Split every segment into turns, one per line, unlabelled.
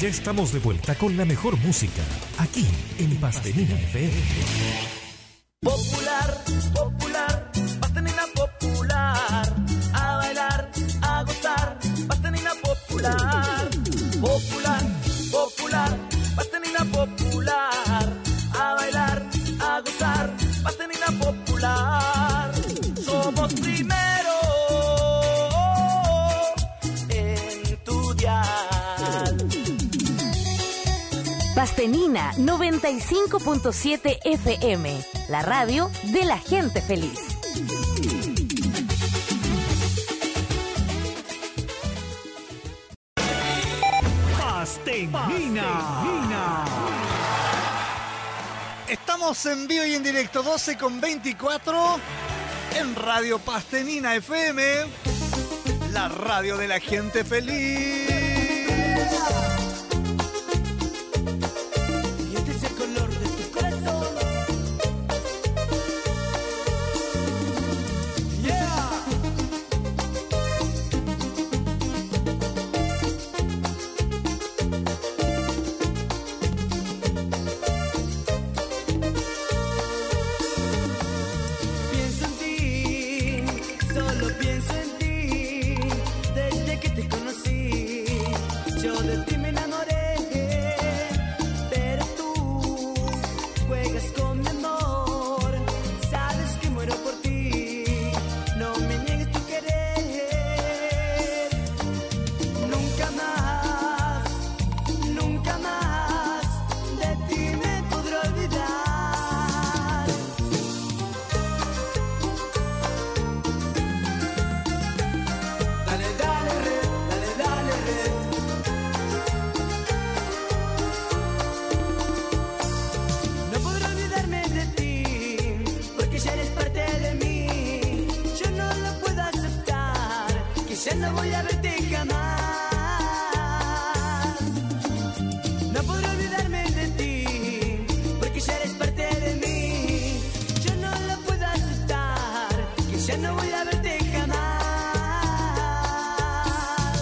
Ya estamos de vuelta con la mejor música, aquí en Pastenina FM.
Popular, popular, Pastenina popular. A bailar, a gozar, Pastenina popular. Popular, popular, Pastenina popular. A bailar, a gozar, Pastenina popular. Somos primero en tu dial.
Pastenina 95.7 FM, la radio de la gente feliz.
Pastenina. Estamos en vivo y en directo, 12:24, en Radio Pastenina FM, la radio de la gente feliz.
Y este es el color de tu corazón. Yeah. Pienso en ti, solo pienso en ti. Desde que te conocí, yo de ti me enamoré. Pero tú juegas con mi amor. Sabes que muero por ti. No me niegues tu querer. Nunca más de ti me podré olvidar. Dale, dale, re, dale, dale, re. No podré olvidarme de ti, porque ya eres parte de mí. Yo no lo puedo aceptar, que ya no voy a verte jamás. No podré olvidarme de ti, porque ya eres parte de mí. Yo no lo puedo aceptar, que ya no voy a verte jamás.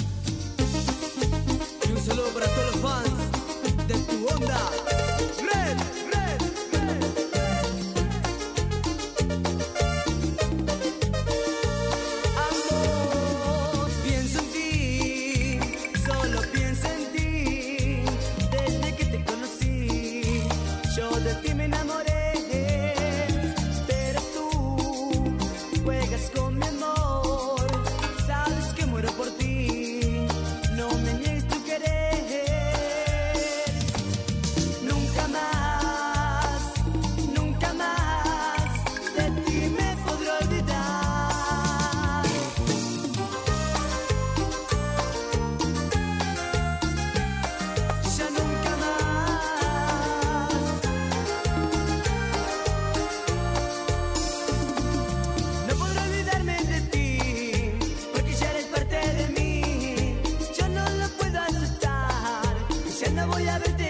Y un saludo para todos los fans de tu onda. Red, red, red, amor, pienso en ti, solo pienso en ti. Desde que te conocí, yo de ti me enamoré. Pero tú juegas con mi amor. Sabes que muero por ti. No me niegues tu querer. Nunca más de ti me podré olvidar. Ya nunca más. No podré olvidarme de ti, porque ya eres parte de mí. Yo no lo puedo aceptar, que ya no voy a verte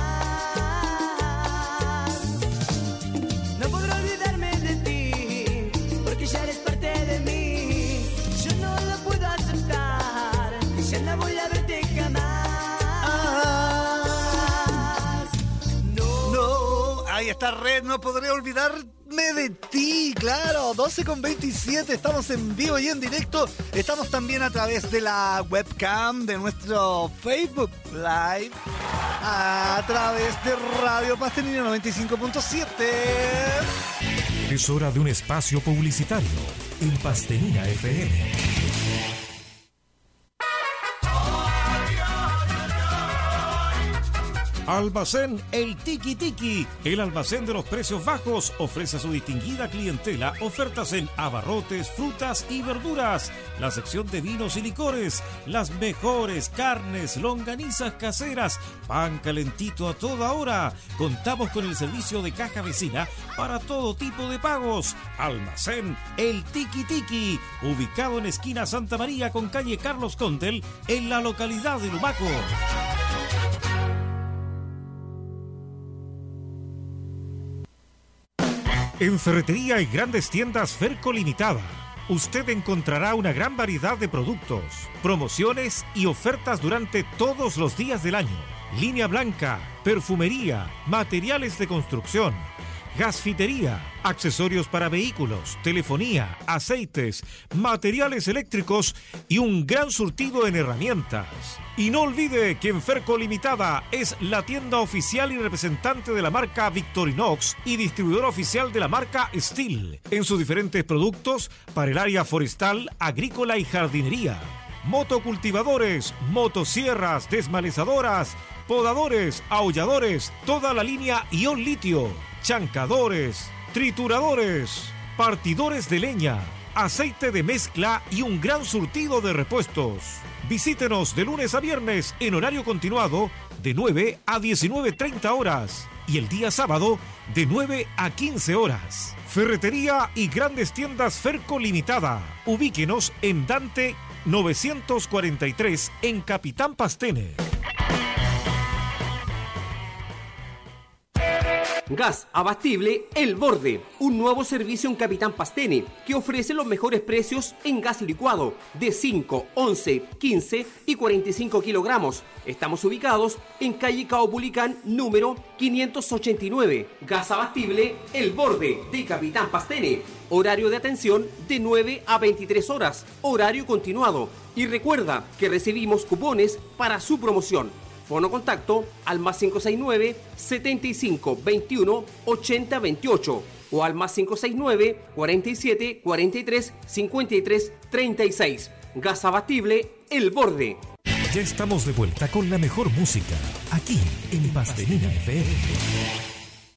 jamás. No podré olvidarme de ti, porque ya eres parte de mí. Yo no lo puedo aceptar, que ya no voy a verte jamás.
No, ahí está Red, no podré olvidarme de ti, claro, 12:27, estamos en vivo y en directo, estamos también a través de la webcam de nuestro Facebook Live, a través de Radio Pastenina 95.7.
Es hora de un espacio publicitario en Pastenina FM. Almacén El Tiki Tiki, el almacén de los precios bajos, ofrece a su distinguida clientela ofertas en abarrotes, frutas y verduras, la sección de vinos y licores, las mejores carnes, longanizas caseras, pan calentito a toda hora. Contamos con el servicio de caja vecina para todo tipo de pagos. Almacén El Tiki Tiki, ubicado en esquina Santa María con calle Carlos Condel, en la localidad de Lumaco. En Ferretería y Grandes Tiendas Ferco Limitada usted encontrará una gran variedad de productos, promociones y ofertas durante todos los días del año. Línea blanca, perfumería, materiales de construcción, gasfitería, accesorios para vehículos, telefonía, aceites, materiales eléctricos y un gran surtido en herramientas. Y no olvide que en Ferco Limitada es la tienda oficial y representante de la marca Victorinox y distribuidor oficial de la marca Steel en sus diferentes productos para el área forestal, agrícola y jardinería. Motocultivadores, motosierras, desmalezadoras, podadores, aulladores, toda la línea ion litio, chancadores, trituradores, partidores de leña, aceite de mezcla y un gran surtido de repuestos. Visítenos de lunes a viernes en horario continuado de 9 a 19:30 horas y el día sábado de 9 a 15 horas. Ferretería y grandes tiendas Ferco Limitada. Ubíquenos en Dante 943 en Capitán Pastene.
Gas abastible El Borde, un nuevo servicio en Capitán Pastene que ofrece los mejores precios en gas licuado de 5, 11, 15 y 45 kilogramos. Estamos ubicados en calle Caupolicán número 589. Gas abastible El Borde de Capitán Pastene. Horario de atención de 9 a 23 horas. Horario continuado. Y recuerda que recibimos cupones para su promoción. Fono contacto al más 569 75 21 80 28 o al más 569 47 43 53 36. Gas abatible El Borde.
Ya estamos de vuelta con la mejor música aquí en Pastelina FM.